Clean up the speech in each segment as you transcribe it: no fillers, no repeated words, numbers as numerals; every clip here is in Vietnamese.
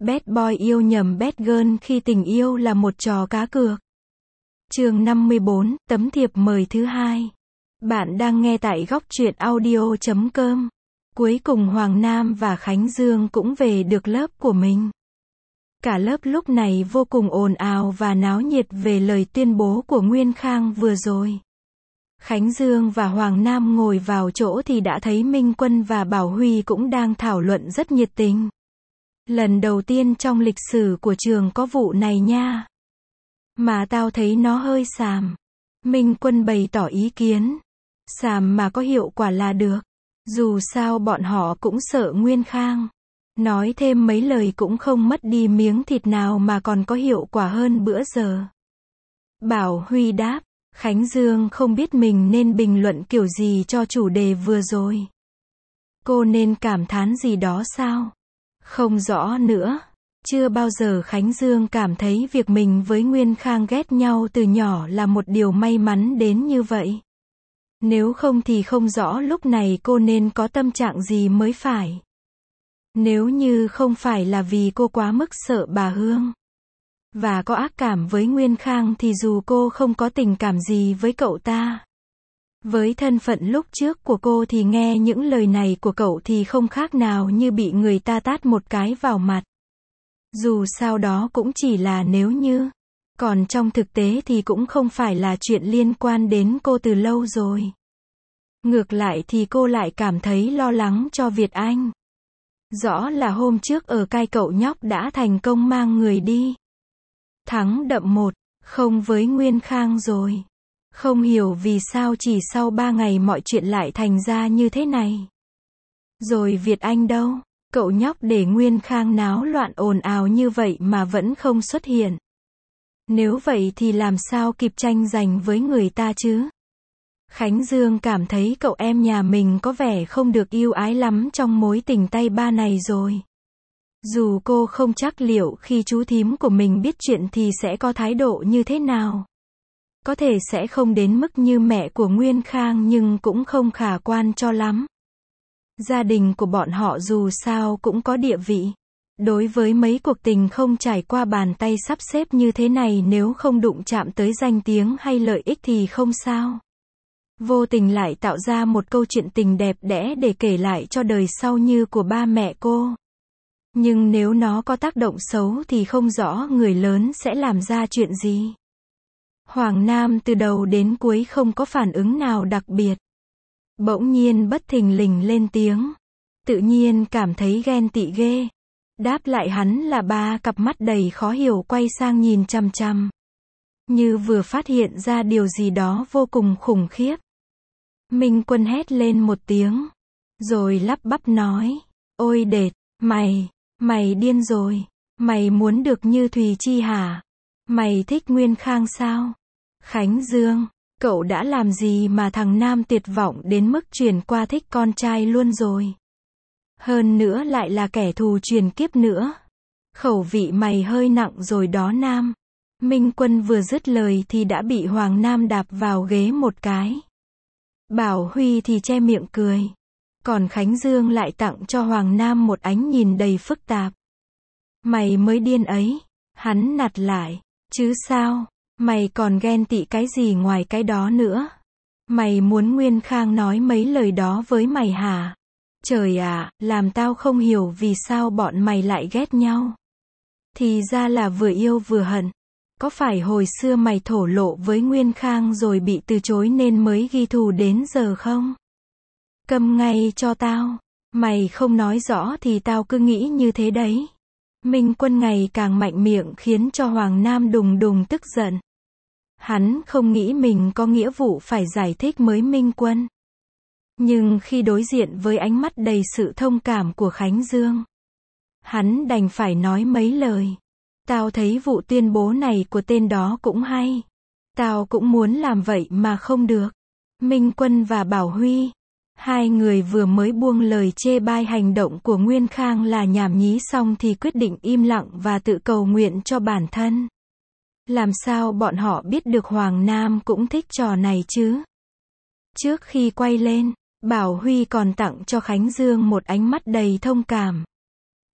Bad boy yêu nhầm bad girl khi tình yêu là một trò cá cược. Chương 54, tấm thiệp mời thứ hai. Bạn đang nghe tại góc truyện audio.com. Cuối cùng Hoàng Nam và Khánh Dương cũng về được lớp của mình. Cả lớp lúc này vô cùng ồn ào và náo nhiệt về lời tuyên bố của Nguyên Khang vừa rồi. Khánh Dương và Hoàng Nam ngồi vào chỗ thì đã thấy Minh Quân và Bảo Huy cũng đang thảo luận rất nhiệt tình. Lần đầu tiên trong lịch sử của trường có vụ này nha. Mà tao thấy nó hơi xàm. Minh Quân bày tỏ ý kiến. Xàm mà có hiệu quả là được. Dù sao bọn họ cũng sợ Nguyên Khang. Nói thêm mấy lời cũng không mất đi miếng thịt nào mà còn có hiệu quả hơn bữa giờ. Bảo Huy đáp, Khánh Dương không biết mình nên bình luận kiểu gì cho chủ đề vừa rồi. Cô nên cảm thán gì đó sao? Không rõ nữa. Chưa bao giờ Khánh Dương cảm thấy việc mình với Nguyên Khang ghét nhau từ nhỏ là một điều may mắn đến như vậy. Nếu không thì không rõ lúc này cô nên có tâm trạng gì mới phải. Nếu như không phải là vì cô quá mức sợ bà Hương và có ác cảm với Nguyên Khang thì dù cô không có tình cảm gì với cậu ta. Với thân phận lúc trước của cô thì nghe những lời này của cậu thì không khác nào như bị người ta tát một cái vào mặt. Dù sao đó cũng chỉ là nếu như. Còn trong thực tế thì cũng không phải là chuyện liên quan đến cô từ lâu rồi. Ngược lại thì cô lại cảm thấy lo lắng cho Việt Anh. Rõ là hôm trước ở cai cậu nhóc đã thành công mang người đi. Thắng đậm 1-0 với Nguyên Khang rồi. Không hiểu vì sao chỉ sau 3 ngày mọi chuyện lại thành ra như thế này. Rồi Việt Anh đâu? Cậu nhóc để Nguyên Khang náo loạn ồn ào như vậy mà vẫn không xuất hiện. Nếu vậy thì làm sao kịp tranh giành với người ta chứ? Khánh Dương cảm thấy cậu em nhà mình có vẻ không được yêu ái lắm trong mối tình tay ba này rồi. Dù cô không chắc liệu khi chú thím của mình biết chuyện thì sẽ có thái độ như thế nào. Có thể sẽ không đến mức như mẹ của Nguyên Khang nhưng cũng không khả quan cho lắm. Gia đình của bọn họ dù sao cũng có địa vị. Đối với mấy cuộc tình không trải qua bàn tay sắp xếp như thế này nếu không đụng chạm tới danh tiếng hay lợi ích thì không sao. Vô tình lại tạo ra một câu chuyện tình đẹp đẽ để kể lại cho đời sau như của ba mẹ cô. Nhưng nếu nó có tác động xấu thì không rõ người lớn sẽ làm ra chuyện gì. Hoàng Nam từ đầu đến cuối không có phản ứng nào đặc biệt. Bỗng nhiên bất thình lình lên tiếng. Tự nhiên cảm thấy ghen tị ghê. Đáp lại hắn là ba cặp mắt đầy khó hiểu quay sang nhìn chằm chằm. Như vừa phát hiện ra điều gì đó vô cùng khủng khiếp. Minh Quân hét lên một tiếng. Rồi lắp bắp nói. Ôi đệt, mày điên rồi. Mày muốn được như Thùy Chi hả? Mày thích Nguyên Khang sao? Khánh Dương, cậu đã làm gì mà thằng Nam tuyệt vọng đến mức chuyển qua thích con trai luôn rồi? Hơn nữa lại là kẻ thù truyền kiếp nữa. Khẩu vị mày hơi nặng rồi đó Nam. Minh Quân vừa dứt lời thì đã bị Hoàng Nam đạp vào ghế một cái. Bảo Huy thì che miệng cười. Còn Khánh Dương lại tặng cho Hoàng Nam một ánh nhìn đầy phức tạp. Mày mới điên ấy. Hắn nạt lại. Chứ sao? Mày còn ghen tị cái gì ngoài cái đó nữa? Mày muốn Nguyên Khang nói mấy lời đó với mày hả? Trời ạ, làm tao không hiểu vì sao bọn mày lại ghét nhau. Thì ra là vừa yêu vừa hận. Có phải hồi xưa mày thổ lộ với Nguyên Khang rồi bị từ chối nên mới ghi thù đến giờ không? Câm ngay cho tao. Mày không nói rõ thì tao cứ nghĩ như thế đấy. Minh Quân ngày càng mạnh miệng khiến cho Hoàng Nam đùng đùng tức giận. Hắn không nghĩ mình có nghĩa vụ phải giải thích với Minh Quân. Nhưng khi đối diện với ánh mắt đầy sự thông cảm của Khánh Dương, hắn đành phải nói mấy lời. Tao thấy vụ tuyên bố này của tên đó cũng hay. Tao cũng muốn làm vậy mà không được. Minh Quân và Bảo Huy, hai người vừa mới buông lời chê bai hành động của Nguyên Khang là nhảm nhí xong thì quyết định im lặng và tự cầu nguyện cho bản thân. Làm sao bọn họ biết được Hoàng Nam cũng thích trò này chứ? Trước khi quay lên, Bảo Huy còn tặng cho Khánh Dương một ánh mắt đầy thông cảm.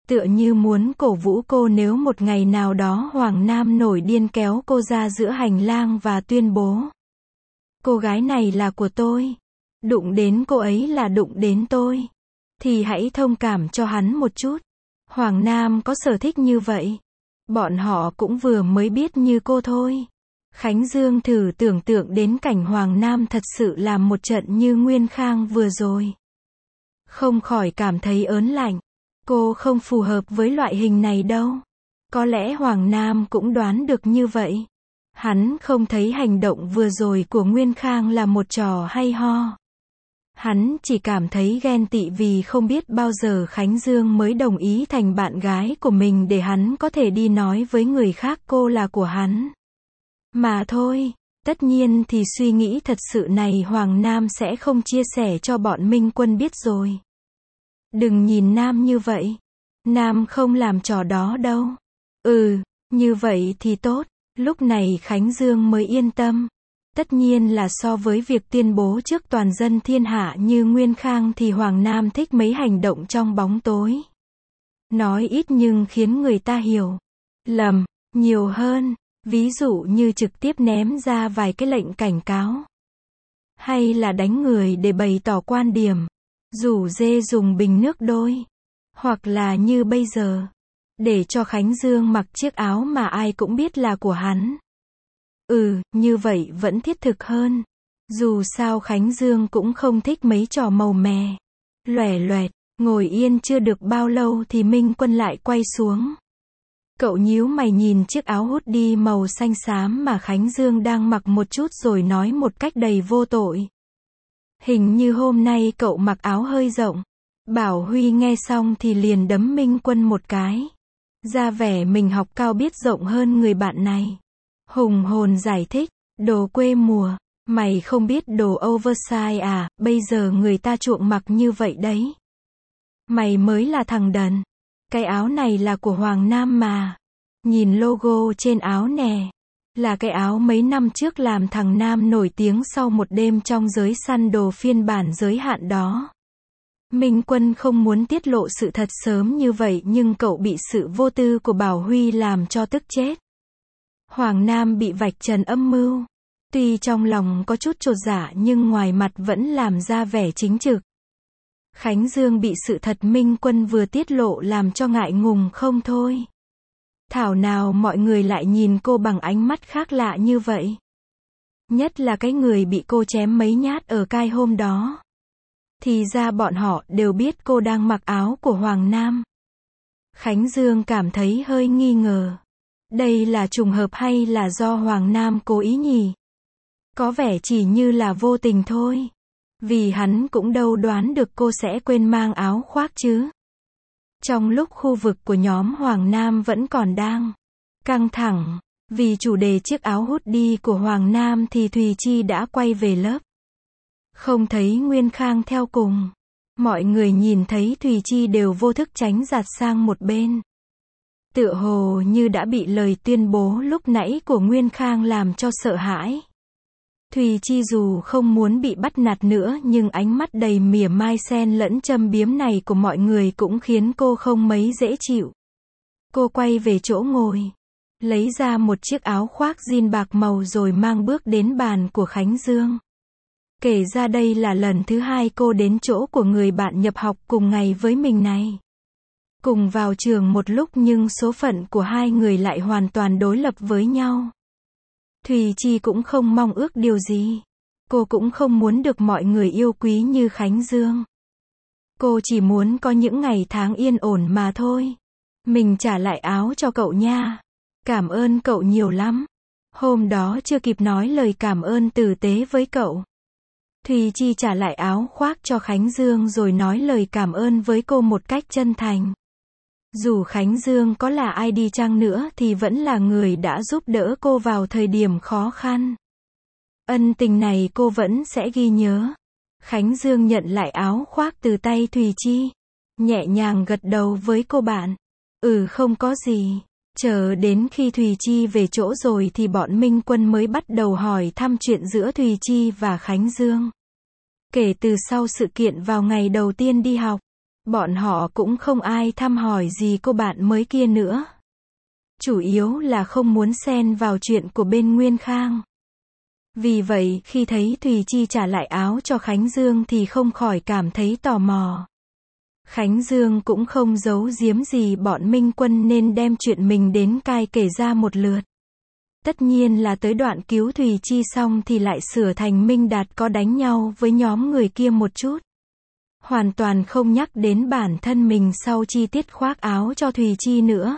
Tựa như muốn cổ vũ cô nếu một ngày nào đó Hoàng Nam nổi điên kéo cô ra giữa hành lang và tuyên bố. Cô gái này là của tôi. Đụng đến cô ấy là đụng đến tôi. Thì hãy thông cảm cho hắn một chút. Hoàng Nam có sở thích như vậy. Bọn họ cũng vừa mới biết như cô thôi. Khánh Dương thử tưởng tượng đến cảnh Hoàng Nam thật sự làm một trận như Nguyên Khang vừa rồi. Không khỏi cảm thấy ớn lạnh. Cô không phù hợp với loại hình này đâu. Có lẽ Hoàng Nam cũng đoán được như vậy. Hắn không thấy hành động vừa rồi của Nguyên Khang là một trò hay ho. Hắn chỉ cảm thấy ghen tị vì không biết bao giờ Khánh Dương mới đồng ý thành bạn gái của mình để hắn có thể đi nói với người khác cô là của hắn. Mà thôi, tất nhiên thì suy nghĩ thật sự này Hoàng Nam sẽ không chia sẻ cho bọn Minh Quân biết rồi. Đừng nhìn Nam như vậy. Nam không làm trò đó đâu. Như vậy thì tốt. Lúc này Khánh Dương mới yên tâm. Tất nhiên là so với việc tuyên bố trước toàn dân thiên hạ như Nguyên Khang thì Hoàng Nam thích mấy hành động trong bóng tối. Nói ít nhưng khiến người ta hiểu lầm nhiều hơn. Ví dụ như trực tiếp ném ra vài cái lệnh cảnh cáo. Hay là đánh người để bày tỏ quan điểm. Rủ dê dùng bình nước đôi. Hoặc là như bây giờ. Để cho Khánh Dương mặc chiếc áo mà ai cũng biết là của hắn. Như vậy vẫn thiết thực hơn. Dù sao Khánh Dương cũng không thích mấy trò màu mè. Loẻ loẹt, ngồi yên chưa được bao lâu thì Minh Quân lại quay xuống. Cậu nhíu mày nhìn chiếc áo hoodie màu xanh xám mà Khánh Dương đang mặc một chút rồi nói một cách đầy vô tội. Hình như hôm nay cậu mặc áo hơi rộng. Bảo Huy nghe xong thì liền đấm Minh Quân một cái. Ra vẻ mình học cao biết rộng hơn người bạn này. Hùng hồn giải thích, đồ quê mùa, mày không biết đồ oversize à, bây giờ người ta chuộng mặc như vậy đấy. Mày mới là thằng đần. Cái áo này là của Hoàng Nam mà. Nhìn logo trên áo nè. Là cái áo mấy năm trước làm thằng Nam nổi tiếng sau một đêm trong giới săn đồ phiên bản giới hạn đó. Minh Quân không muốn tiết lộ sự thật sớm như vậy nhưng cậu bị sự vô tư của Bảo Huy làm cho tức chết. Hoàng Nam bị vạch trần âm mưu. Tuy trong lòng có chút chột dạ nhưng ngoài mặt vẫn làm ra vẻ chính trực. Khánh Dương bị sự thật Minh Quân vừa tiết lộ làm cho ngại ngùng không thôi. Thảo nào mọi người lại nhìn cô bằng ánh mắt khác lạ như vậy. Nhất là cái người bị cô chém mấy nhát ở cai hôm đó. Thì ra bọn họ đều biết cô đang mặc áo của Hoàng Nam. Khánh Dương cảm thấy hơi nghi ngờ. Đây là trùng hợp hay là do Hoàng Nam cố ý nhỉ? Có vẻ chỉ như là vô tình thôi. Vì hắn cũng đâu đoán được cô sẽ quên mang áo khoác chứ. Trong lúc khu vực của nhóm Hoàng Nam vẫn còn đang căng thẳng, vì chủ đề chiếc áo hoodie của Hoàng Nam thì Thùy Chi đã quay về lớp. Không thấy Nguyên Khang theo cùng. Mọi người nhìn thấy Thùy Chi đều vô thức tránh giạt sang một bên. Tựa hồ như đã bị lời tuyên bố lúc nãy của Nguyên Khang làm cho sợ hãi. Thùy Chi dù không muốn bị bắt nạt nữa nhưng ánh mắt đầy mỉa mai xen lẫn châm biếm này của mọi người cũng khiến cô không mấy dễ chịu. Cô quay về chỗ ngồi, lấy ra một chiếc áo khoác jean bạc màu rồi mang bước đến bàn của Khánh Dương. Kể ra đây là lần thứ hai cô đến chỗ của người bạn nhập học cùng ngày với mình này. Cùng vào trường một lúc nhưng số phận của hai người lại hoàn toàn đối lập với nhau. Thùy Chi cũng không mong ước điều gì. Cô cũng không muốn được mọi người yêu quý như Khánh Dương. Cô chỉ muốn có những ngày tháng yên ổn mà thôi. Mình trả lại áo cho cậu nha. Cảm ơn cậu nhiều lắm. Hôm đó chưa kịp nói lời cảm ơn tử tế với cậu. Thùy Chi trả lại áo khoác cho Khánh Dương rồi nói lời cảm ơn với cô một cách chân thành. Dù Khánh Dương có là ai đi chăng nữa thì vẫn là người đã giúp đỡ cô vào thời điểm khó khăn. Ân tình này cô vẫn sẽ ghi nhớ. Khánh Dương nhận lại áo khoác từ tay Thùy Chi. Nhẹ nhàng gật đầu với cô bạn. Không có gì. Chờ đến khi Thùy Chi về chỗ rồi thì bọn Minh Quân mới bắt đầu hỏi thăm chuyện giữa Thùy Chi và Khánh Dương. Kể từ sau sự kiện vào ngày đầu tiên đi học, Bọn họ cũng không ai thăm hỏi gì cô bạn mới kia nữa. Chủ yếu là không muốn xen vào chuyện của bên Nguyên Khang. Vì vậy, khi thấy Thùy Chi trả lại áo cho Khánh Dương thì không khỏi cảm thấy tò mò. Khánh Dương cũng không giấu giếm gì bọn Minh Quân nên đem chuyện mình đến cai kể ra một lượt. Tất nhiên là tới đoạn cứu Thùy Chi xong thì lại sửa thành Minh Đạt có đánh nhau với nhóm người kia một chút. Hoàn toàn không nhắc đến bản thân mình sau chi tiết khoác áo cho Thùy Chi nữa.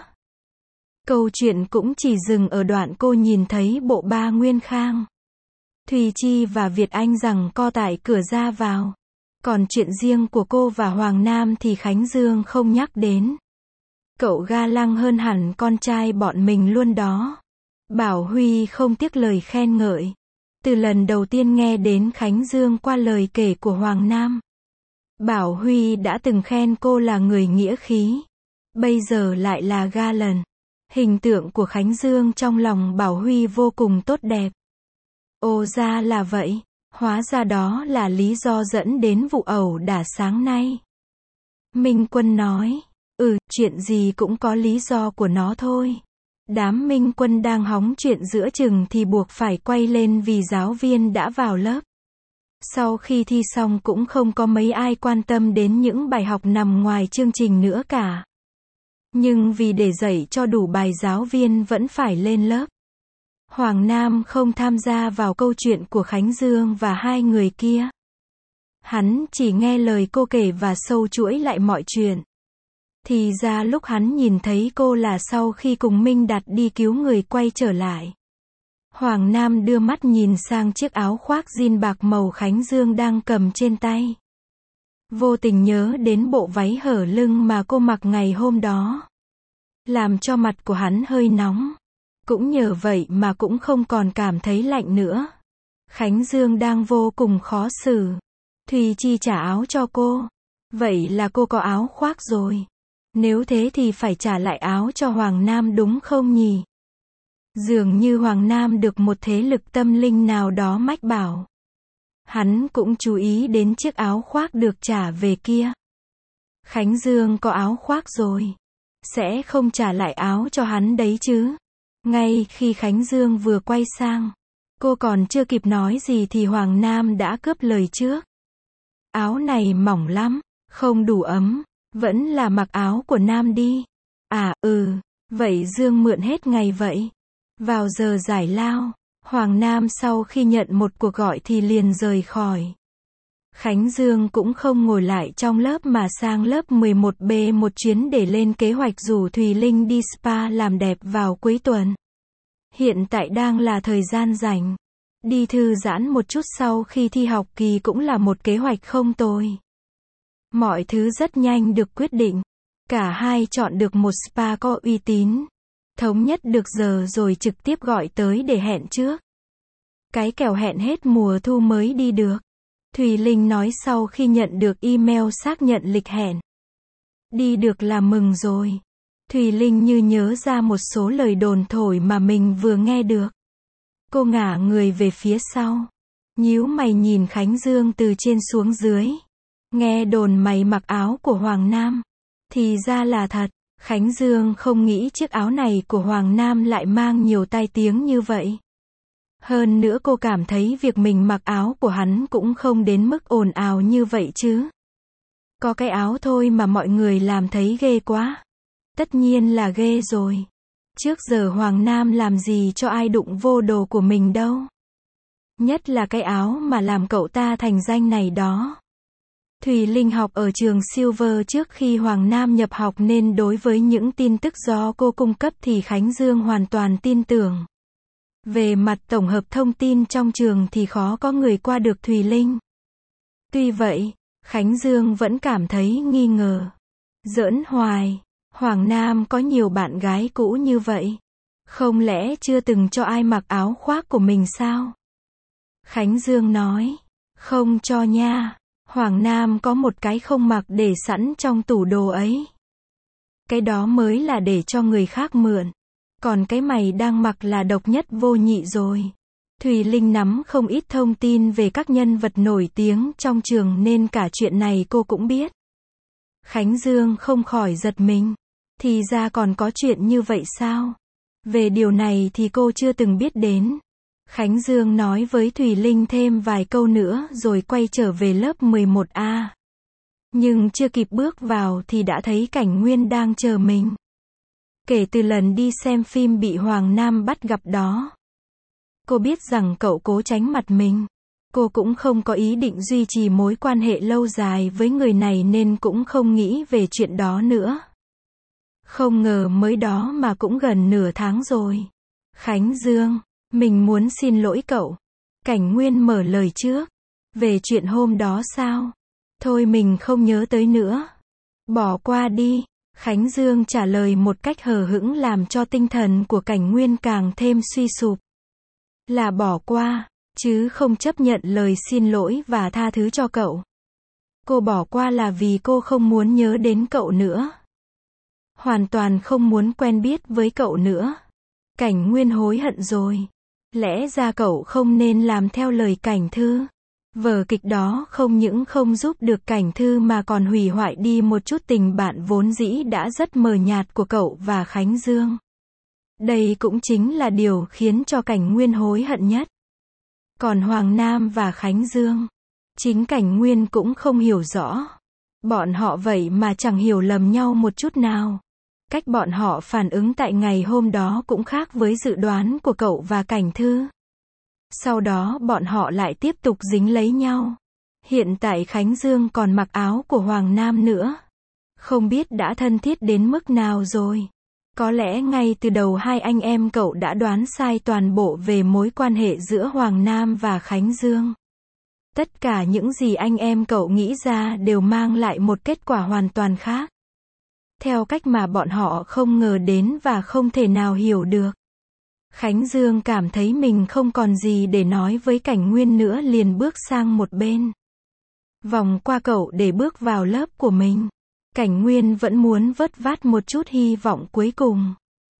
Câu chuyện cũng chỉ dừng ở đoạn cô nhìn thấy bộ ba Nguyên Khang, Thùy Chi và Việt Anh giằng co tại cửa ra vào. Còn chuyện riêng của cô và Hoàng Nam thì Khánh Dương không nhắc đến. Cậu ga lăng hơn hẳn con trai bọn mình luôn đó. Bảo Huy không tiếc lời khen ngợi. Từ lần đầu tiên nghe đến Khánh Dương qua lời kể của Hoàng Nam, Bảo Huy đã từng khen cô là người nghĩa khí. Bây giờ lại là ga lần. Hình tượng của Khánh Dương trong lòng Bảo Huy vô cùng tốt đẹp. Ồ, ra là vậy. Hóa ra đó là lý do dẫn đến vụ ẩu đả sáng nay. Minh Quân nói, chuyện gì cũng có lý do của nó thôi. Đám Minh Quân đang hóng chuyện giữa chừng thì buộc phải quay lên vì giáo viên đã vào lớp. Sau khi thi xong cũng không có mấy ai quan tâm đến những bài học nằm ngoài chương trình nữa cả. Nhưng vì để dạy cho đủ bài giáo viên vẫn phải lên lớp. Hoàng Nam không tham gia vào câu chuyện của Khánh Dương và hai người kia. Hắn chỉ nghe lời cô kể và sâu chuỗi lại mọi chuyện. Thì ra lúc hắn nhìn thấy cô là sau khi cùng Minh Đạt đi cứu người quay trở lại. Hoàng Nam đưa mắt nhìn sang chiếc áo khoác jean bạc màu Khánh Dương đang cầm trên tay. Vô tình nhớ đến bộ váy hở lưng mà cô mặc ngày hôm đó. Làm cho mặt của hắn hơi nóng. Cũng nhờ vậy mà cũng không còn cảm thấy lạnh nữa. Khánh Dương đang vô cùng khó xử. Thùy Chi trả áo cho cô. Vậy là cô có áo khoác rồi. Nếu thế thì phải trả lại áo cho Hoàng Nam đúng không nhỉ? Dường như Hoàng Nam được một thế lực tâm linh nào đó mách bảo. Hắn cũng chú ý đến chiếc áo khoác được trả về kia. Khánh Dương có áo khoác rồi. Sẽ không trả lại áo cho hắn đấy chứ? Ngay khi Khánh Dương vừa quay sang, cô còn chưa kịp nói gì thì Hoàng Nam đã cướp lời trước. Áo này mỏng lắm, không đủ ấm, vẫn là mặc áo của Nam đi. Vậy Dương mượn hết ngày vậy. Vào giờ giải lao, Hoàng Nam sau khi nhận một cuộc gọi thì liền rời khỏi. Khánh Dương cũng không ngồi lại trong lớp mà sang lớp 11B một chuyến để lên kế hoạch rủ Thùy Linh đi spa làm đẹp vào cuối tuần. Hiện tại đang là thời gian rảnh. Đi thư giãn một chút sau khi thi học kỳ cũng là một kế hoạch không tồi. Mọi thứ rất nhanh được quyết định. Cả hai chọn được một spa có uy tín. Thống nhất được giờ rồi trực tiếp gọi tới để hẹn trước. Cái kèo hẹn hết mùa thu mới đi được. Thùy Linh nói sau khi nhận được email xác nhận lịch hẹn. Đi được là mừng rồi. Thùy Linh như nhớ ra một số lời đồn thổi mà mình vừa nghe được. Cô ngả người về phía sau. Nhíu mày nhìn Khánh Dương từ trên xuống dưới. Nghe đồn mày mặc áo của Hoàng Nam. Thì ra là thật. Khánh Dương không nghĩ chiếc áo này của Hoàng Nam lại mang nhiều tai tiếng như vậy. Hơn nữa cô cảm thấy việc mình mặc áo của hắn cũng không đến mức ồn ào như vậy chứ. Có cái áo thôi mà mọi người làm thấy ghê quá. Tất nhiên là ghê rồi. Trước giờ Hoàng Nam làm gì cho ai đụng vô đồ của mình đâu. Nhất là cái áo mà làm cậu ta thành danh này đó. Thùy Linh học ở trường Silver trước khi Hoàng Nam nhập học nên đối với những tin tức do cô cung cấp thì Khánh Dương hoàn toàn tin tưởng. Về mặt tổng hợp thông tin trong trường thì khó có người qua được Thùy Linh. Tuy vậy, Khánh Dương vẫn cảm thấy nghi ngờ. Giỡn hoài, Hoàng Nam có nhiều bạn gái cũ như vậy. Không lẽ chưa từng cho ai mặc áo khoác của mình sao? Khánh Dương nói, không cho nha. Hoàng Nam có một cái không mặc để sẵn trong tủ đồ ấy. Cái đó mới là để cho người khác mượn. Còn cái mày đang mặc là độc nhất vô nhị rồi. Thùy Linh nắm không ít thông tin về các nhân vật nổi tiếng trong trường nên cả chuyện này cô cũng biết. Khánh Dương không khỏi giật mình. Thì ra còn có chuyện như vậy sao? Về điều này thì cô chưa từng biết đến. Khánh Dương nói với Thùy Linh thêm vài câu nữa rồi quay trở về lớp 11A. Nhưng chưa kịp bước vào thì đã thấy Cảnh Nguyên đang chờ mình. Kể từ lần đi xem phim bị Hoàng Nam bắt gặp đó, cô biết rằng cậu cố tránh mặt mình. Cô cũng không có ý định duy trì mối quan hệ lâu dài với người này nên cũng không nghĩ về chuyện đó nữa. Không ngờ mới đó mà cũng gần nửa tháng rồi. Khánh Dương, mình muốn xin lỗi cậu. Cảnh Nguyên mở lời trước. Về chuyện hôm đó sao? Thôi mình không nhớ tới nữa. Bỏ qua đi. Khánh Dương trả lời một cách hờ hững làm cho tinh thần của Cảnh Nguyên càng thêm suy sụp. Là bỏ qua, chứ không chấp nhận lời xin lỗi và tha thứ cho cậu. Cô bỏ qua là vì cô không muốn nhớ đến cậu nữa. Hoàn toàn không muốn quen biết với cậu nữa. Cảnh Nguyên hối hận rồi. Lẽ ra cậu không nên làm theo lời Cảnh Thư. Vở kịch đó không những không giúp được Cảnh Thư mà còn hủy hoại đi một chút tình bạn vốn dĩ đã rất mờ nhạt của cậu và Khánh Dương. Đây cũng chính là điều khiến cho Cảnh Nguyên hối hận nhất. Còn Hoàng Nam và Khánh Dương, chính Cảnh Nguyên cũng không hiểu rõ. Bọn họ vậy mà chẳng hiểu lầm nhau một chút nào. Cách bọn họ phản ứng tại ngày hôm đó cũng khác với dự đoán của cậu và Cảnh Thư. Sau đó bọn họ lại tiếp tục dính lấy nhau. Hiện tại Khánh Dương còn mặc áo của Hoàng Nam nữa. Không biết đã thân thiết đến mức nào rồi. Có lẽ ngay từ đầu hai anh em cậu đã đoán sai toàn bộ về mối quan hệ giữa Hoàng Nam và Khánh Dương. Tất cả những gì anh em cậu nghĩ ra đều mang lại một kết quả hoàn toàn khác. Theo cách mà bọn họ không ngờ đến và không thể nào hiểu được. Khánh Dương cảm thấy mình không còn gì để nói với Cảnh Nguyên nữa liền bước sang một bên. Vòng qua cậu để bước vào lớp của mình. Cảnh Nguyên vẫn muốn vớt vát một chút hy vọng cuối cùng.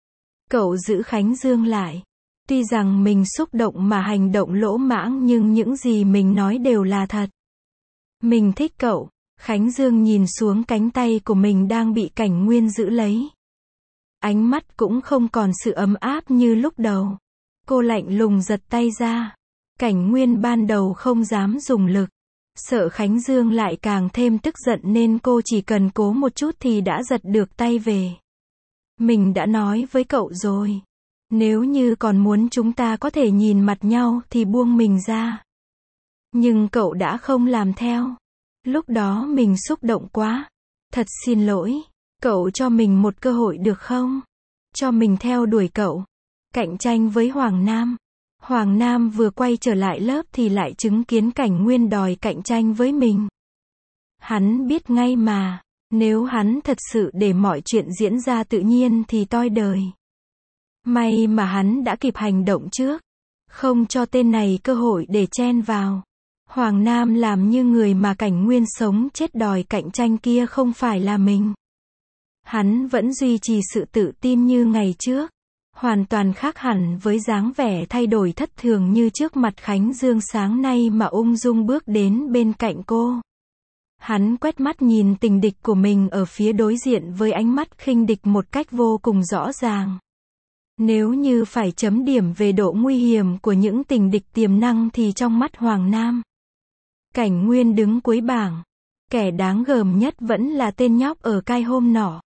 Cậu giữ Khánh Dương lại. Tuy rằng mình xúc động mà hành động lỗ mãng nhưng những gì mình nói đều là thật. Mình thích cậu. Khánh Dương nhìn xuống cánh tay của mình đang bị Cảnh Nguyên giữ lấy. Ánh mắt cũng không còn sự ấm áp như lúc đầu. Cô lạnh lùng giật tay ra. Cảnh Nguyên ban đầu không dám dùng lực. Sợ Khánh Dương lại càng thêm tức giận nên cô chỉ cần cố một chút thì đã giật được tay về. Mình đã nói với cậu rồi. Nếu như còn muốn chúng ta có thể nhìn mặt nhau thì buông mình ra. Nhưng cậu đã không làm theo. Lúc đó mình xúc động quá. Thật xin lỗi. Cậu cho mình một cơ hội được không? Cho mình theo đuổi cậu. Cạnh tranh với Hoàng Nam. Hoàng Nam vừa quay trở lại lớp thì lại chứng kiến Cảnh Nguyên đòi cạnh tranh với mình. Hắn biết ngay mà. Nếu hắn thật sự để mọi chuyện diễn ra tự nhiên thì toi đời. May mà hắn đã kịp hành động trước. Không cho tên này cơ hội để chen vào. Hoàng Nam làm như người mà Cảnh Nguyên sống chết đòi cạnh tranh kia không phải là mình. Hắn vẫn duy trì sự tự tin như ngày trước. Hoàn toàn khác hẳn với dáng vẻ thay đổi thất thường như trước mặt Khánh Dương sáng nay mà ung dung bước đến bên cạnh cô. Hắn quét mắt nhìn tình địch của mình ở phía đối diện với ánh mắt khinh địch một cách vô cùng rõ ràng. Nếu như phải chấm điểm về độ nguy hiểm của những tình địch tiềm năng thì trong mắt Hoàng Nam, Cảnh Nguyên đứng cuối bảng. Kẻ đáng gờm nhất vẫn là tên nhóc ở cai hôm nọ.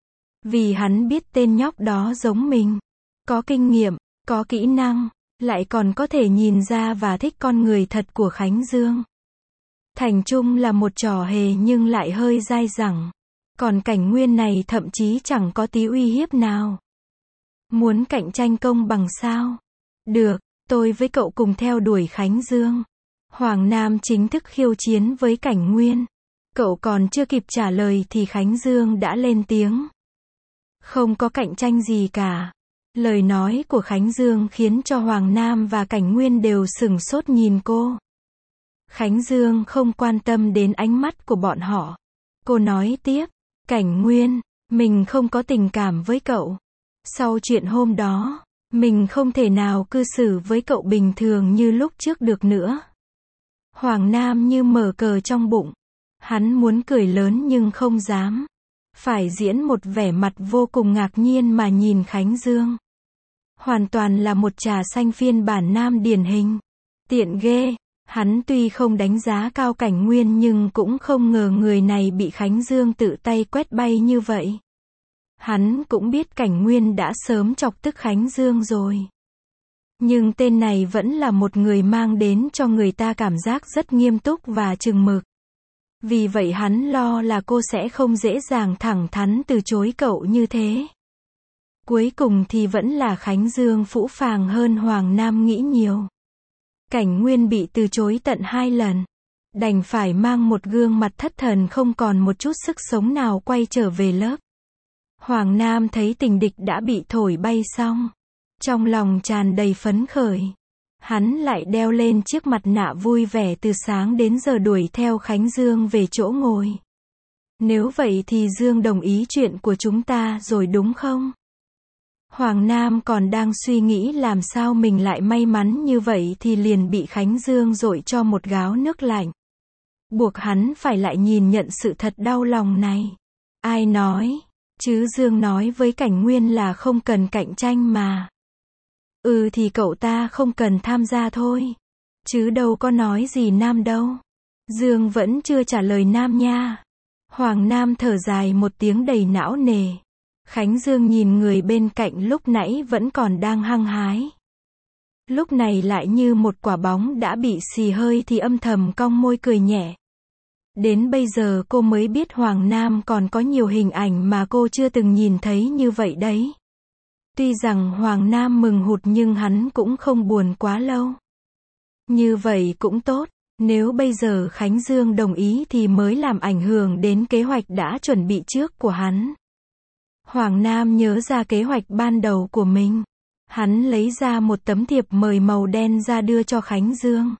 Vì hắn biết tên nhóc đó giống mình. Có kinh nghiệm, có kỹ năng, lại còn có thể nhìn ra và thích con người thật của Khánh Dương. Thành chung là một trò hề nhưng lại hơi dai dẳng. Còn Cảnh Nguyên này thậm chí chẳng có tí uy hiếp nào. Muốn cạnh tranh công bằng sao? Được, tôi với cậu cùng theo đuổi Khánh Dương. Hoàng Nam chính thức khiêu chiến với Cảnh Nguyên. Cậu còn chưa kịp trả lời thì Khánh Dương đã lên tiếng. Không có cạnh tranh gì cả. Lời nói của Khánh Dương khiến cho Hoàng Nam và Cảnh Nguyên đều sửng sốt nhìn cô. Khánh Dương không quan tâm đến ánh mắt của bọn họ. Cô nói tiếp, Cảnh Nguyên, mình không có tình cảm với cậu. Sau chuyện hôm đó, mình không thể nào cư xử với cậu bình thường như lúc trước được nữa. Hoàng Nam như mở cờ trong bụng. Hắn muốn cười lớn nhưng không dám. Phải diễn một vẻ mặt vô cùng ngạc nhiên mà nhìn Khánh Dương. Hoàn toàn là một trà xanh phiên bản nam điển hình. Tiện ghê. Hắn tuy không đánh giá cao Cảnh Nguyên nhưng cũng không ngờ người này bị Khánh Dương tự tay quét bay như vậy. Hắn cũng biết Cảnh Nguyên đã sớm chọc tức Khánh Dương rồi. Nhưng tên này vẫn là một người mang đến cho người ta cảm giác rất nghiêm túc và chừng mực. Vì vậy hắn lo là cô sẽ không dễ dàng thẳng thắn từ chối cậu như thế. Cuối cùng thì vẫn là Khánh Dương phũ phàng hơn Hoàng Nam nghĩ nhiều. Cảnh Nguyên bị từ chối tận 2 lần. Đành phải mang một gương mặt thất thần không còn một chút sức sống nào quay trở về lớp. Hoàng Nam thấy tình địch đã bị thổi bay xong. Trong lòng tràn đầy phấn khởi. Hắn lại đeo lên chiếc mặt nạ vui vẻ từ sáng đến giờ đuổi theo Khánh Dương về chỗ ngồi. Nếu vậy thì Dương đồng ý chuyện của chúng ta rồi đúng không? Hoàng Nam còn đang suy nghĩ làm sao mình lại may mắn như vậy thì liền bị Khánh Dương dội cho một gáo nước lạnh. Buộc hắn phải lại nhìn nhận sự thật đau lòng này. Ai nói? Chứ Dương nói với Cảnh Nguyên là không cần cạnh tranh mà. Thì cậu ta không cần tham gia thôi. Chứ đâu có nói gì Nam đâu. Dương vẫn chưa trả lời Nam nha. Hoàng Nam thở dài một tiếng đầy não nề. Khánh Dương nhìn người bên cạnh lúc nãy vẫn còn đang hăng hái. Lúc này lại như một quả bóng đã bị xì hơi thì âm thầm cong môi cười nhẹ. Đến bây giờ cô mới biết Hoàng Nam còn có nhiều hình ảnh mà cô chưa từng nhìn thấy như vậy đấy. Tuy rằng Hoàng Nam mừng hụt nhưng hắn cũng không buồn quá lâu. Như vậy cũng tốt, nếu bây giờ Khánh Dương đồng ý thì mới làm ảnh hưởng đến kế hoạch đã chuẩn bị trước của hắn. Hoàng Nam nhớ ra kế hoạch ban đầu của mình. Hắn lấy ra một tấm thiệp mời màu đen ra đưa cho Khánh Dương.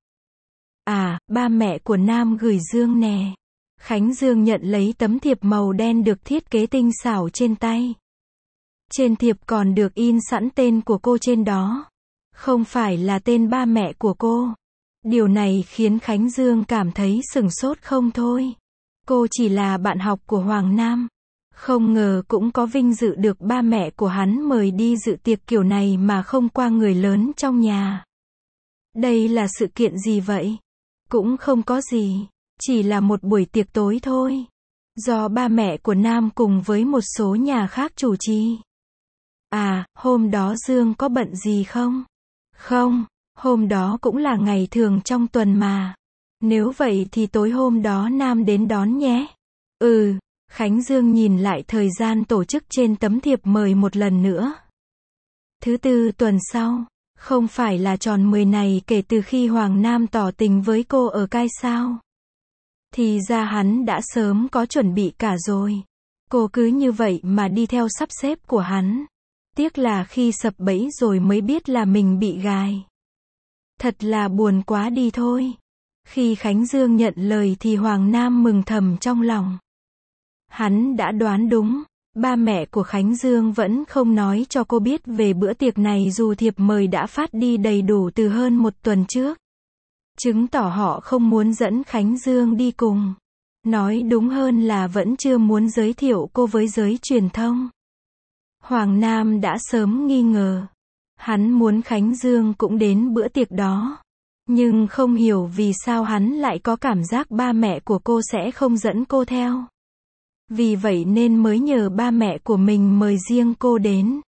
Ba mẹ của Nam gửi Dương nè. Khánh Dương nhận lấy tấm thiệp màu đen được thiết kế tinh xảo trên tay. Trên thiệp còn được in sẵn tên của cô trên đó. Không phải là tên ba mẹ của cô. Điều này khiến Khánh Dương cảm thấy sửng sốt không thôi. Cô chỉ là bạn học của Hoàng Nam. Không ngờ cũng có vinh dự được ba mẹ của hắn mời đi dự tiệc kiểu này mà không qua người lớn trong nhà. Đây là sự kiện gì vậy? Cũng không có gì. Chỉ là một buổi tiệc tối thôi. Do ba mẹ của Nam cùng với một số nhà khác chủ trì. Hôm đó Dương có bận gì không? Không, hôm đó cũng là ngày thường trong tuần mà. Nếu vậy thì tối hôm đó Nam đến đón nhé. Khánh Dương nhìn lại thời gian tổ chức trên tấm thiệp mời một lần nữa. Thứ Tư tuần sau, không phải là tròn 10 này kể từ khi Hoàng Nam tỏ tình với cô ở Cai sao? Thì ra hắn đã sớm có chuẩn bị cả rồi. Cô cứ như vậy mà đi theo sắp xếp của hắn. Tiếc là khi sập bẫy rồi mới biết là mình bị gài. Thật là buồn quá đi thôi. Khi Khánh Dương nhận lời thì Hoàng Nam mừng thầm trong lòng. Hắn đã đoán đúng. Ba mẹ của Khánh Dương vẫn không nói cho cô biết về bữa tiệc này dù thiệp mời đã phát đi đầy đủ từ hơn 1 tuần trước. Chứng tỏ họ không muốn dẫn Khánh Dương đi cùng. Nói đúng hơn là vẫn chưa muốn giới thiệu cô với giới truyền thông. Hoàng Nam đã sớm nghi ngờ. Hắn muốn Khánh Dương cũng đến bữa tiệc đó. Nhưng không hiểu vì sao hắn lại có cảm giác ba mẹ của cô sẽ không dẫn cô theo. Vì vậy nên mới nhờ ba mẹ của mình mời riêng cô đến.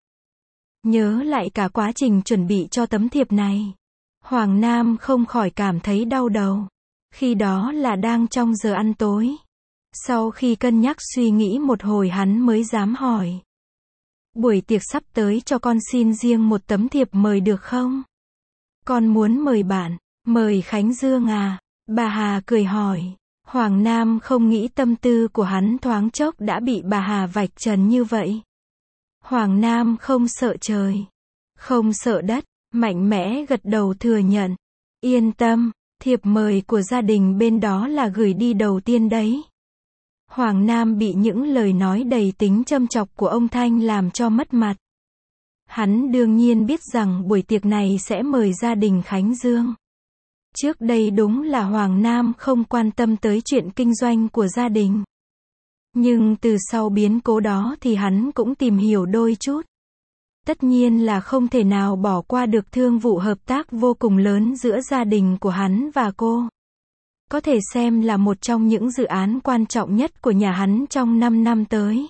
Nhớ lại cả quá trình chuẩn bị cho tấm thiệp này. Hoàng Nam không khỏi cảm thấy đau đầu. Khi đó là đang trong giờ ăn tối. Sau khi cân nhắc suy nghĩ một hồi hắn mới dám hỏi. Buổi tiệc sắp tới cho con xin riêng một tấm thiệp mời được không? Con muốn mời bạn, mời Khánh Dương à? Bà Hà cười hỏi. Hoàng Nam không nghĩ tâm tư của hắn thoáng chốc đã bị bà Hà vạch trần như vậy. Hoàng Nam không sợ trời, không sợ đất, mạnh mẽ gật đầu thừa nhận. Yên tâm, thiệp mời của gia đình bên đó là gửi đi đầu tiên đấy. Hoàng Nam bị những lời nói đầy tính châm chọc của ông Thanh làm cho mất mặt. Hắn đương nhiên biết rằng buổi tiệc này sẽ mời gia đình Khánh Dương. Trước đây đúng là Hoàng Nam không quan tâm tới chuyện kinh doanh của gia đình. Nhưng từ sau biến cố đó thì hắn cũng tìm hiểu đôi chút. Tất nhiên là không thể nào bỏ qua được thương vụ hợp tác vô cùng lớn giữa gia đình của hắn và cô. Có thể xem là một trong những dự án quan trọng nhất của nhà hắn trong 5 năm tới.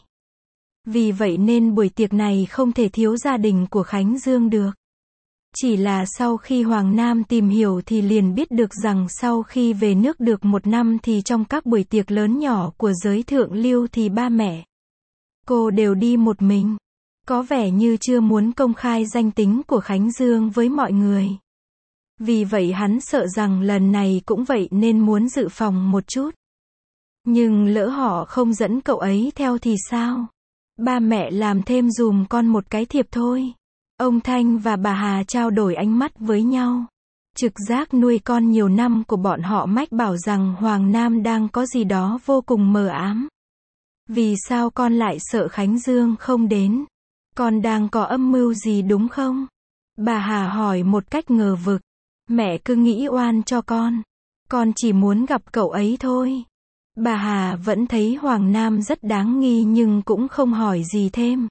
Vì vậy nên buổi tiệc này không thể thiếu gia đình của Khánh Dương được. Chỉ là sau khi Hoàng Nam tìm hiểu thì liền biết được rằng sau khi về nước được 1 năm thì trong các buổi tiệc lớn nhỏ của giới thượng lưu thì ba mẹ cô đều đi một mình. Có vẻ như chưa muốn công khai danh tính của Khánh Dương với mọi người. Vì vậy hắn sợ rằng lần này cũng vậy nên muốn dự phòng một chút. Nhưng lỡ họ không dẫn cậu ấy theo thì sao? Ba mẹ làm thêm dùm con một cái thiệp thôi. Ông Thanh và bà Hà trao đổi ánh mắt với nhau. Trực giác nuôi con nhiều năm của bọn họ mách bảo rằng Hoàng Nam đang có gì đó vô cùng mờ ám. Vì sao con lại sợ Khánh Dương không đến? Con đang có âm mưu gì đúng không? Bà Hà hỏi một cách ngờ vực. Mẹ cứ nghĩ oan cho con chỉ muốn gặp cậu ấy thôi. Bà Hà vẫn thấy Hoàng Nam rất đáng nghi nhưng cũng không hỏi gì thêm.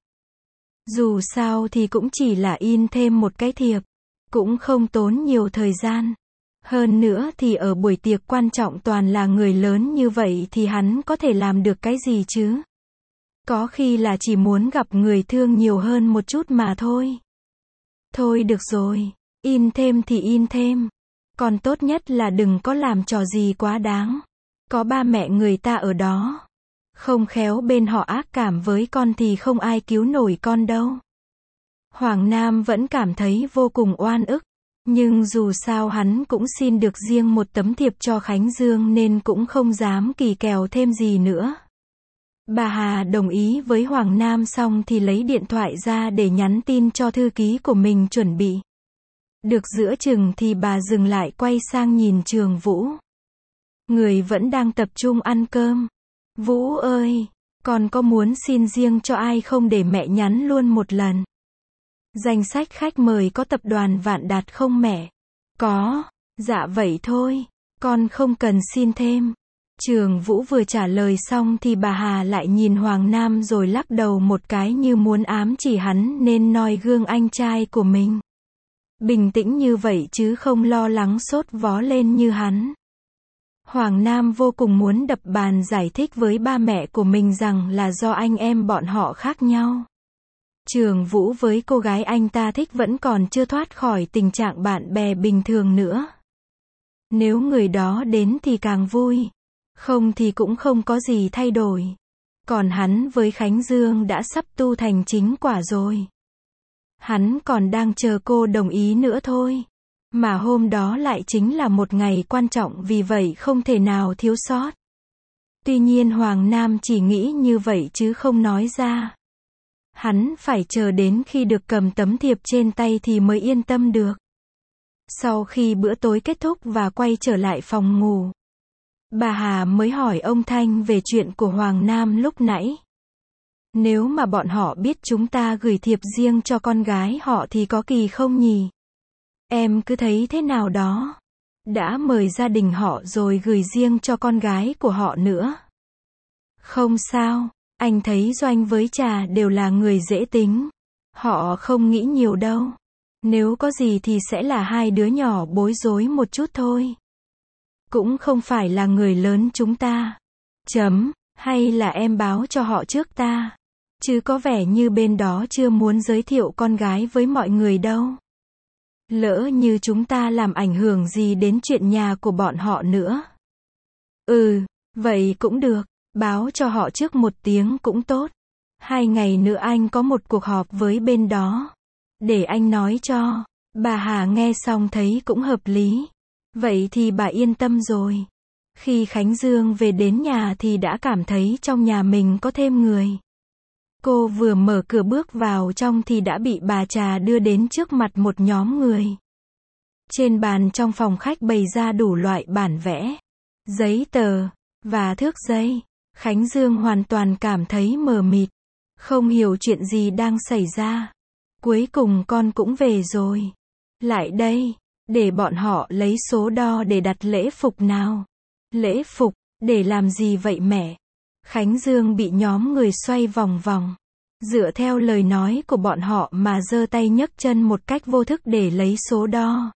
Dù sao thì cũng chỉ là in thêm một cái thiệp, cũng không tốn nhiều thời gian. Hơn nữa thì ở buổi tiệc quan trọng toàn là người lớn như vậy thì hắn có thể làm được cái gì chứ? Có khi là chỉ muốn gặp người thương nhiều hơn một chút mà thôi. Thôi được rồi, in thêm thì in thêm. Còn tốt nhất là đừng có làm trò gì quá đáng. Có ba mẹ người ta ở đó. Không khéo bên họ ác cảm với con thì không ai cứu nổi con đâu. Hoàng Nam vẫn cảm thấy vô cùng oan ức. Nhưng dù sao hắn cũng xin được riêng một tấm thiệp cho Khánh Dương nên cũng không dám kỳ kèo thêm gì nữa. Bà Hà đồng ý với Hoàng Nam xong thì lấy điện thoại ra để nhắn tin cho thư ký của mình chuẩn bị. Được giữa chừng thì bà dừng lại quay sang nhìn Trường Vũ. Người vẫn đang tập trung ăn cơm. Vũ ơi, con có muốn xin riêng cho ai không để mẹ nhắn luôn một lần? Danh sách khách mời có tập đoàn Vạn Đạt không mẹ? Có, dạ vậy thôi, con không cần xin thêm. Trường Vũ vừa trả lời xong thì bà Hà lại nhìn Hoàng Nam rồi lắc đầu một cái như muốn ám chỉ hắn nên noi gương anh trai của mình. Bình tĩnh như vậy chứ không lo lắng sốt vó lên như hắn. Hoàng Nam vô cùng muốn đập bàn giải thích với ba mẹ của mình rằng là do anh em bọn họ khác nhau. Trường Vũ với cô gái anh ta thích vẫn còn chưa thoát khỏi tình trạng bạn bè bình thường nữa. Nếu người đó đến thì càng vui. Không thì cũng không có gì thay đổi. Còn hắn với Khánh Dương đã sắp tu thành chính quả rồi. Hắn còn đang chờ cô đồng ý nữa thôi. Mà hôm đó lại chính là một ngày quan trọng vì vậy không thể nào thiếu sót. Tuy nhiên Hoàng Nam chỉ nghĩ như vậy chứ không nói ra. Hắn phải chờ đến khi được cầm tấm thiệp trên tay thì mới yên tâm được. Sau khi bữa tối kết thúc và quay trở lại phòng ngủ, bà Hà mới hỏi ông Thanh về chuyện của Hoàng Nam lúc nãy. Nếu mà bọn họ biết chúng ta gửi thiệp riêng cho con gái họ thì có kỳ không nhỉ? Em cứ thấy thế nào đó. Đã mời gia đình họ rồi gửi riêng cho con gái của họ nữa. Không sao, anh thấy Doanh với Trà đều là người dễ tính. Họ không nghĩ nhiều đâu. Nếu có gì thì sẽ là hai đứa nhỏ bối rối một chút thôi. Cũng không phải là người lớn chúng ta. Hay là em báo cho họ trước ta. Chứ có vẻ như bên đó chưa muốn giới thiệu con gái với mọi người đâu. Lỡ như chúng ta làm ảnh hưởng gì đến chuyện nhà của bọn họ nữa. Vậy cũng được, báo cho họ trước 1 tiếng cũng tốt. 2 ngày nữa anh có một cuộc họp với bên đó. Để anh nói cho. Bà Hà nghe xong thấy cũng hợp lý. Vậy thì bà yên tâm rồi. Khi Khánh Dương về đến nhà thì đã cảm thấy trong nhà mình có thêm người. Cô vừa mở cửa bước vào trong thì đã bị bà Trà đưa đến trước mặt một nhóm người. Trên bàn trong phòng khách bày ra đủ loại bản vẽ, giấy tờ, và thước dây. Khánh Dương hoàn toàn cảm thấy mờ mịt, không hiểu chuyện gì đang xảy ra. Cuối cùng con cũng về rồi. Lại đây, để bọn họ lấy số đo để đặt lễ phục nào. Lễ phục, để làm gì vậy mẹ? Khánh Dương bị nhóm người xoay vòng vòng. Dựa theo lời nói của bọn họ mà giơ tay nhấc chân một cách vô thức để lấy số đo.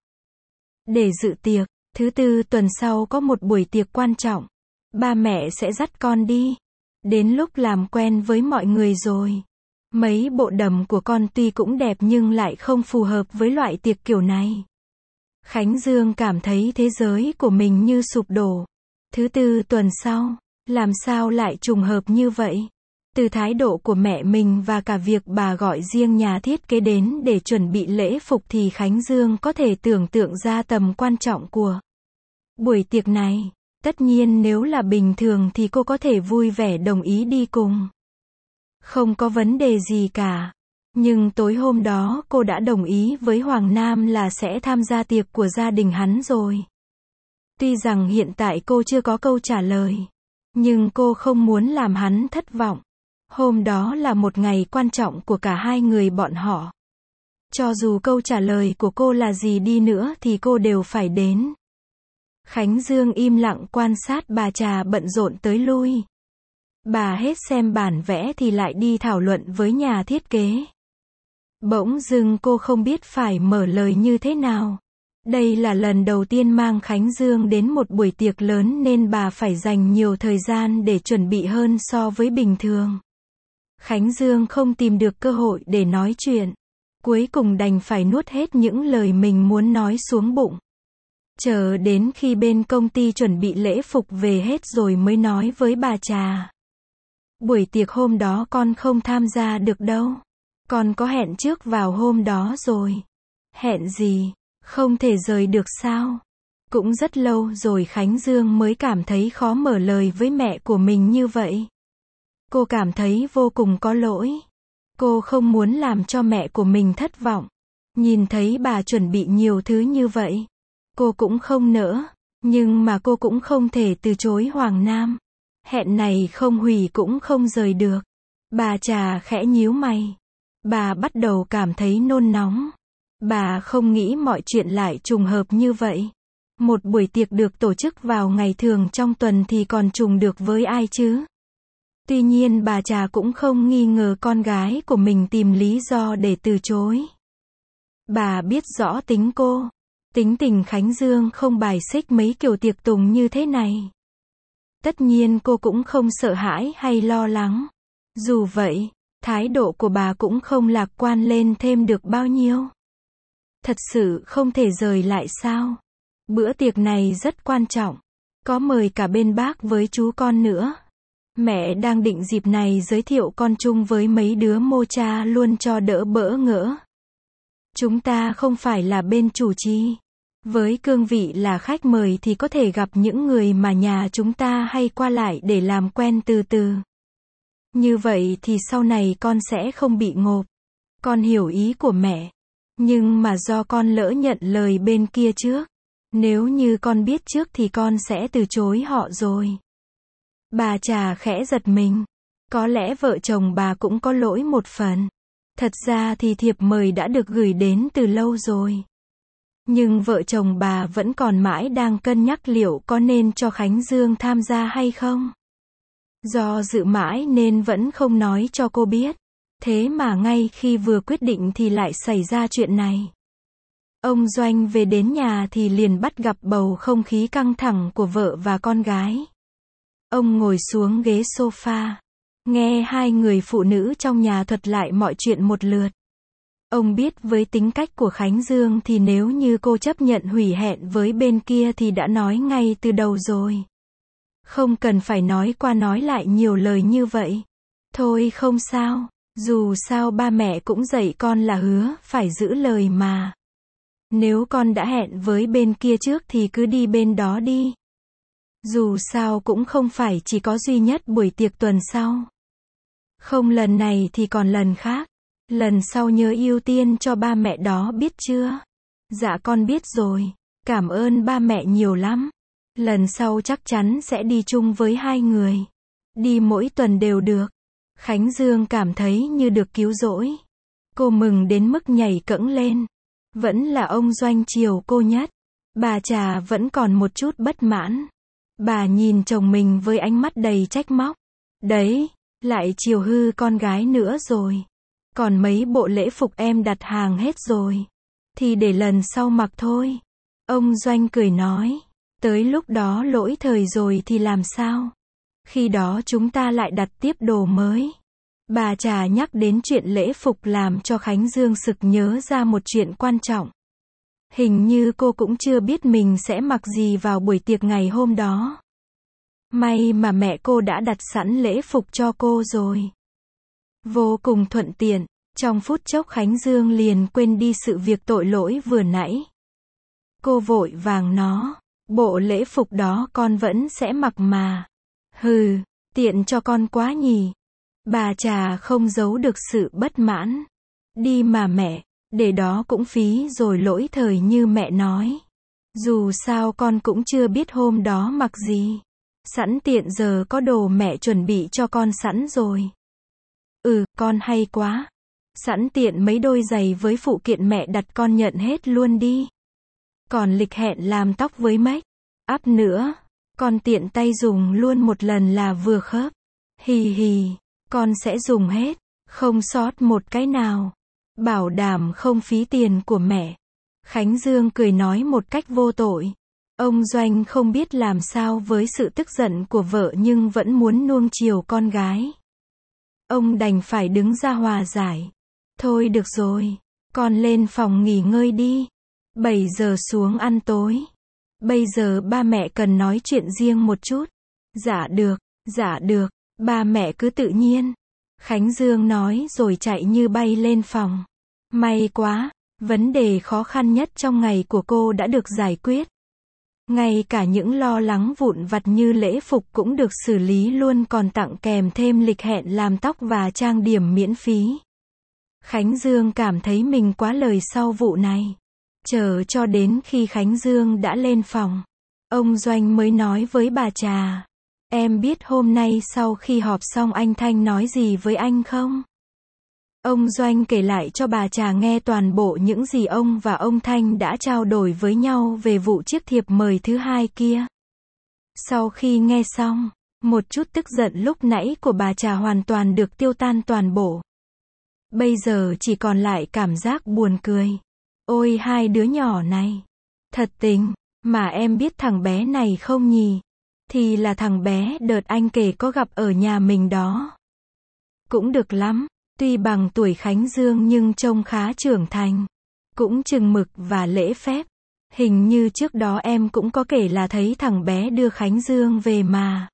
Để dự tiệc, thứ tư tuần sau có một buổi tiệc quan trọng. Ba mẹ sẽ dắt con đi. Đến lúc làm quen với mọi người rồi. Mấy bộ đầm của con tuy cũng đẹp nhưng lại không phù hợp với loại tiệc kiểu này. Khánh Dương cảm thấy thế giới của mình như sụp đổ. Thứ tư tuần sau, làm sao lại trùng hợp như vậy? Từ thái độ của mẹ mình và cả việc bà gọi riêng nhà thiết kế đến để chuẩn bị lễ phục thì Khánh Dương có thể tưởng tượng ra tầm quan trọng của buổi tiệc này. Tất nhiên nếu là bình thường thì cô có thể vui vẻ đồng ý đi cùng. Không có vấn đề gì cả. Nhưng tối hôm đó cô đã đồng ý với Hoàng Nam là sẽ tham gia tiệc của gia đình hắn rồi. Tuy rằng hiện tại cô chưa có câu trả lời. Nhưng cô không muốn làm hắn thất vọng. Hôm đó là một ngày quan trọng của cả hai người bọn họ. Cho dù câu trả lời của cô là gì đi nữa thì cô đều phải đến. Khánh Dương im lặng quan sát bà Trà bận rộn tới lui. Bà hết xem bản vẽ thì lại đi thảo luận với nhà thiết kế. Bỗng dưng cô không biết phải mở lời như thế nào. Đây là lần đầu tiên mang Khánh Dương đến một buổi tiệc lớn nên bà phải dành nhiều thời gian để chuẩn bị hơn so với bình thường. Khánh Dương không tìm được cơ hội để nói chuyện. Cuối cùng đành phải nuốt hết những lời mình muốn nói xuống bụng. Chờ đến khi bên công ty chuẩn bị lễ phục về hết rồi mới nói với bà Trà. Buổi tiệc hôm đó con không tham gia được đâu. Con có hẹn trước vào hôm đó rồi. Hẹn gì? Không thể rời được sao? Cũng rất lâu rồi Khánh Dương mới cảm thấy khó mở lời với mẹ của mình như vậy. Cô cảm thấy vô cùng có lỗi. Cô không muốn làm cho mẹ của mình thất vọng. Nhìn thấy bà chuẩn bị nhiều thứ như vậy. Cô cũng không nỡ. Nhưng mà cô cũng không thể từ chối Hoàng Nam. Hẹn này không hủy cũng không rời được. Bà Trà khẽ nhíu mày. Bà bắt đầu cảm thấy nôn nóng. Bà không nghĩ mọi chuyện lại trùng hợp như vậy. Một buổi tiệc được tổ chức vào ngày thường trong tuần thì còn trùng được với ai chứ? Tuy nhiên bà Trà cũng không nghi ngờ con gái của mình tìm lý do để từ chối. Bà biết rõ tính cô. Tính tình Khánh Dương không bài xích mấy kiểu tiệc tùng như thế này. Tất nhiên cô cũng không sợ hãi hay lo lắng. Dù vậy, thái độ của bà cũng không lạc quan lên thêm được bao nhiêu. Thật sự không thể rời lại sao? Bữa tiệc này rất quan trọng. Có mời cả bên bác với chú con nữa. Mẹ đang định dịp này giới thiệu con chung với mấy đứa mô cha luôn cho đỡ bỡ ngỡ. Chúng ta không phải là bên chủ trì. Với cương vị là khách mời thì có thể gặp những người mà nhà chúng ta hay qua lại để làm quen từ từ. Như vậy thì sau này con sẽ không bị ngộp. Con hiểu ý của mẹ. Nhưng mà do con lỡ nhận lời bên kia trước. Nếu như con biết trước thì con sẽ từ chối họ rồi. Bà Trà khẽ giật mình. Có lẽ vợ chồng bà cũng có lỗi một phần. Thật ra thì thiệp mời đã được gửi đến từ lâu rồi. Nhưng vợ chồng bà vẫn còn mãi đang cân nhắc liệu có nên cho Khánh Dương tham gia hay không. Do dự mãi nên vẫn không nói cho cô biết. Thế mà ngay khi vừa quyết định thì lại xảy ra chuyện này. Ông Doanh về đến nhà thì liền bắt gặp bầu không khí căng thẳng của vợ và con gái. Ông ngồi xuống ghế sofa, nghe hai người phụ nữ trong nhà thuật lại mọi chuyện một lượt. Ông biết với tính cách của Khánh Dương thì nếu như cô chấp nhận hủy hẹn với bên kia thì đã nói ngay từ đầu rồi. Không cần phải nói qua nói lại nhiều lời như vậy. Thôi không sao, dù sao ba mẹ cũng dạy con là hứa phải giữ lời mà. Nếu con đã hẹn với bên kia trước thì cứ đi bên đó đi. Dù sao cũng không phải chỉ có duy nhất buổi tiệc tuần sau. Không lần này thì còn lần khác. Lần sau nhớ ưu tiên cho ba mẹ đó biết chưa? Dạ con biết rồi. Cảm ơn ba mẹ nhiều lắm. Lần sau chắc chắn sẽ đi chung với hai người. Đi mỗi tuần đều được. Khánh Dương cảm thấy như được cứu rỗi. Cô mừng đến mức nhảy cẫng lên. Vẫn là ông Doanh chiều cô nhất. Bà Trà vẫn còn một chút bất mãn. Bà nhìn chồng mình với ánh mắt đầy trách móc. Đấy, lại chiều hư con gái nữa rồi. Còn mấy bộ lễ phục em đặt hàng hết rồi. Thì để lần sau mặc thôi. Ông Doanh cười nói. Tới lúc đó lỗi thời rồi thì làm sao? Khi đó chúng ta lại đặt tiếp đồ mới. Bà Trà nhắc đến chuyện lễ phục làm cho Khánh Dương sực nhớ ra một chuyện quan trọng. Hình như cô cũng chưa biết mình sẽ mặc gì vào buổi tiệc ngày hôm đó. May mà mẹ cô đã đặt sẵn lễ phục cho cô rồi. Vô cùng thuận tiện, trong phút chốc Khánh Dương liền quên đi sự việc tội lỗi vừa nãy. Cô vội vàng nói, bộ lễ phục đó con vẫn sẽ mặc mà. Hừ, tiện cho con quá nhỉ. Bà Trà không giấu được sự bất mãn. Đi mà mẹ, để đó cũng phí rồi lỗi thời như mẹ nói. Dù sao con cũng chưa biết hôm đó mặc gì. Sẵn tiện giờ có đồ mẹ chuẩn bị cho con sẵn rồi. Con hay quá. Sẵn tiện mấy đôi giày với phụ kiện mẹ đặt con nhận hết luôn đi. Còn lịch hẹn làm tóc với make up nữa, con tiện tay dùng luôn một lần là vừa khớp. Hì hì, con sẽ dùng hết, không sót một cái nào. Bảo đảm không phí tiền của mẹ. Khánh Dương cười nói một cách vô tội. Ông Doanh không biết làm sao với sự tức giận của vợ nhưng vẫn muốn nuông chiều con gái. Ông đành phải đứng ra hòa giải. Thôi được rồi, con lên phòng nghỉ ngơi đi. 7 giờ xuống ăn tối. Bây giờ ba mẹ cần nói chuyện riêng một chút. Dạ được, ba mẹ cứ tự nhiên. Khánh Dương nói rồi chạy như bay lên phòng. May quá, vấn đề khó khăn nhất trong ngày của cô đã được giải quyết. Ngay cả những lo lắng vụn vặt như lễ phục cũng được xử lý luôn, còn tặng kèm thêm lịch hẹn làm tóc và trang điểm miễn phí. Khánh Dương cảm thấy mình quá lời sau vụ này. Chờ cho đến khi Khánh Dương đã lên phòng, ông Doanh mới nói với bà Trà. Em biết hôm nay sau khi họp xong anh Thanh nói gì với anh không? Ông Doanh kể lại cho bà Trà nghe toàn bộ những gì ông và ông Thanh đã trao đổi với nhau về vụ chiếc thiệp mời thứ hai kia. Sau khi nghe xong, một chút tức giận lúc nãy của bà Trà hoàn toàn được tiêu tan toàn bộ. Bây giờ chỉ còn lại cảm giác buồn cười. Ôi hai đứa nhỏ này. Thật tình, mà em biết thằng bé này không nhỉ? Thì là thằng bé đợt anh kể có gặp ở nhà mình đó. Cũng được lắm, tuy bằng tuổi Khánh Dương nhưng trông khá trưởng thành. Cũng chừng mực và lễ phép. Hình như trước đó em cũng có kể là thấy thằng bé đưa Khánh Dương về mà.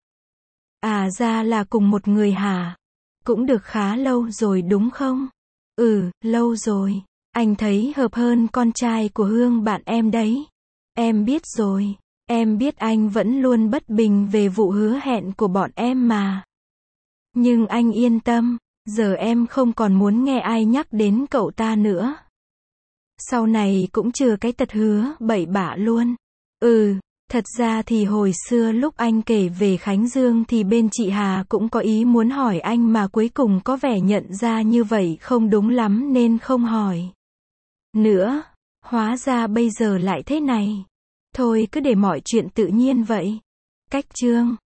À ra là cùng một người hả? Cũng được khá lâu rồi đúng không? Lâu rồi. Anh thấy hợp hơn con trai của Hương bạn em đấy. Em biết rồi. Em biết anh vẫn luôn bất bình về vụ hứa hẹn của bọn em mà. Nhưng anh yên tâm, giờ em không còn muốn nghe ai nhắc đến cậu ta nữa. Sau này cũng chừa cái tật hứa bậy bạ luôn. Thật ra thì hồi xưa lúc anh kể về Khánh Dương thì bên chị Hà cũng có ý muốn hỏi anh mà cuối cùng có vẻ nhận ra như vậy không đúng lắm nên không hỏi nữa. Hóa ra bây giờ lại thế này. Thôi cứ để mọi chuyện tự nhiên vậy. Cách chương